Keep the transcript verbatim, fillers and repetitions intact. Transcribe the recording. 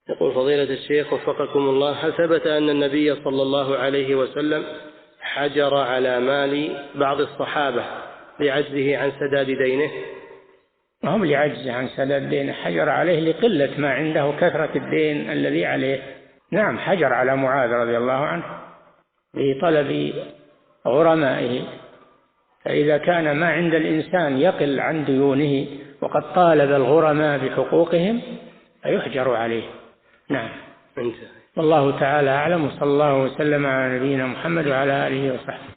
يقول فضيلة الشيخ وفقكم الله، هل ثبت أن النبي صلى الله عليه وسلم حجر على مال بعض الصحابة لعجزه عن سداد دينه؟ هم لعجزه عن سداد دينه، حجر عليه لقلة ما عنده كثرة الدين الذي عليه. نعم، حجر على معاذ رضي الله عنه لطلب غرمائه، فإذا كان ما عند الإنسان يقل عن ديونه وقد طالب الغرماء بحقوقهم فيحجر عليه. نعم. والله تعالى أعلم، وصلى الله وسلم على نبينا محمد وعلى آله وصحبه.